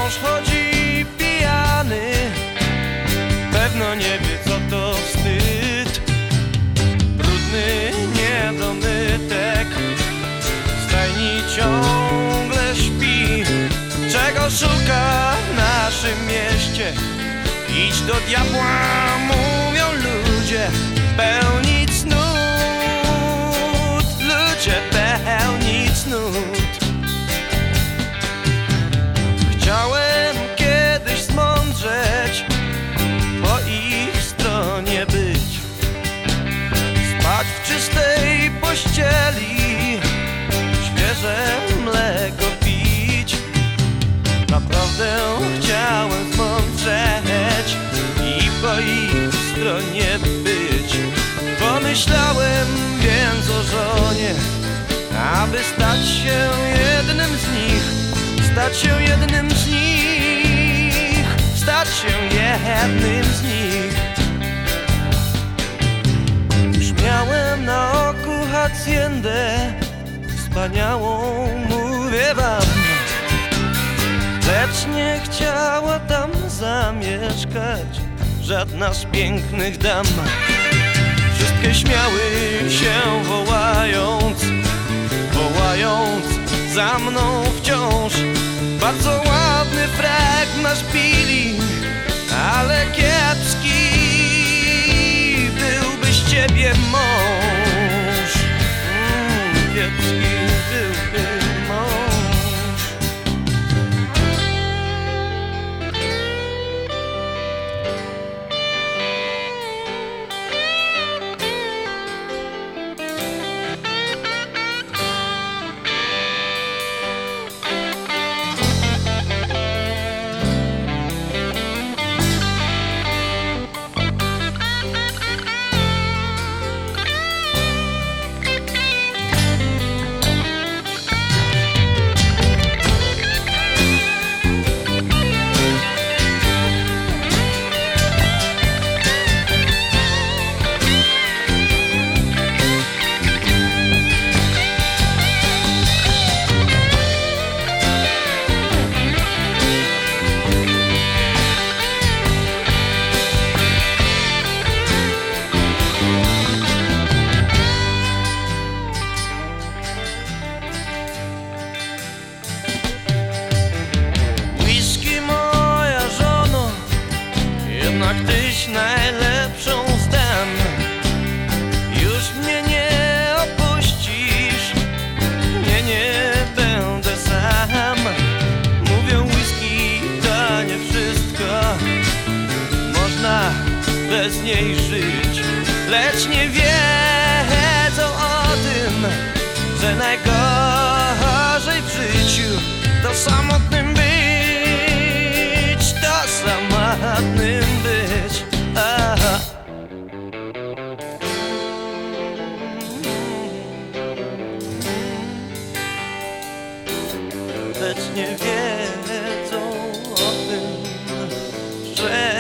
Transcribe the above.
Wciąż chodzi pijany, pewno nie wie, co to wstyd. Brudny niedomytek w stajni ciągle śpi. Czego szuka w naszym mieście? Idź do diabła, mówią ludzie, pełni cnót. Ludzie pełni cnót. Chciałem kiedyś zmądrzeć, po ich stronie być, spać w czystej pościeli, świeże mleko pić. Naprawdę chciałem zmądrzeć i po ich stronie być. Pomyślałem więc o żonie, aby stać się jednym z nich, stać się jednym z nich, stać się jednym z nich. Już miałem na oku haciendę wspaniałą, mówię wam, lecz nie chciała tam zamieszkać żadna z pięknych dam. Wszystkie śmiały się wołając, wołając za mną wciąż. Bardzo ładny frek masz, Billy, ale kiepski byłby z ciebie mąż. Kiepski byłby mąż. Jednak tyś najlepszą zdam. Już mnie nie opuścisz, nie będę sam. Mówią, whisky to nie wszystko, można bez niej żyć, lecz nie wiedzą o tym, że najgorzej w życiu to samotnym być, to samotnym być. Aha. Lecz nie wiedzą o tym, że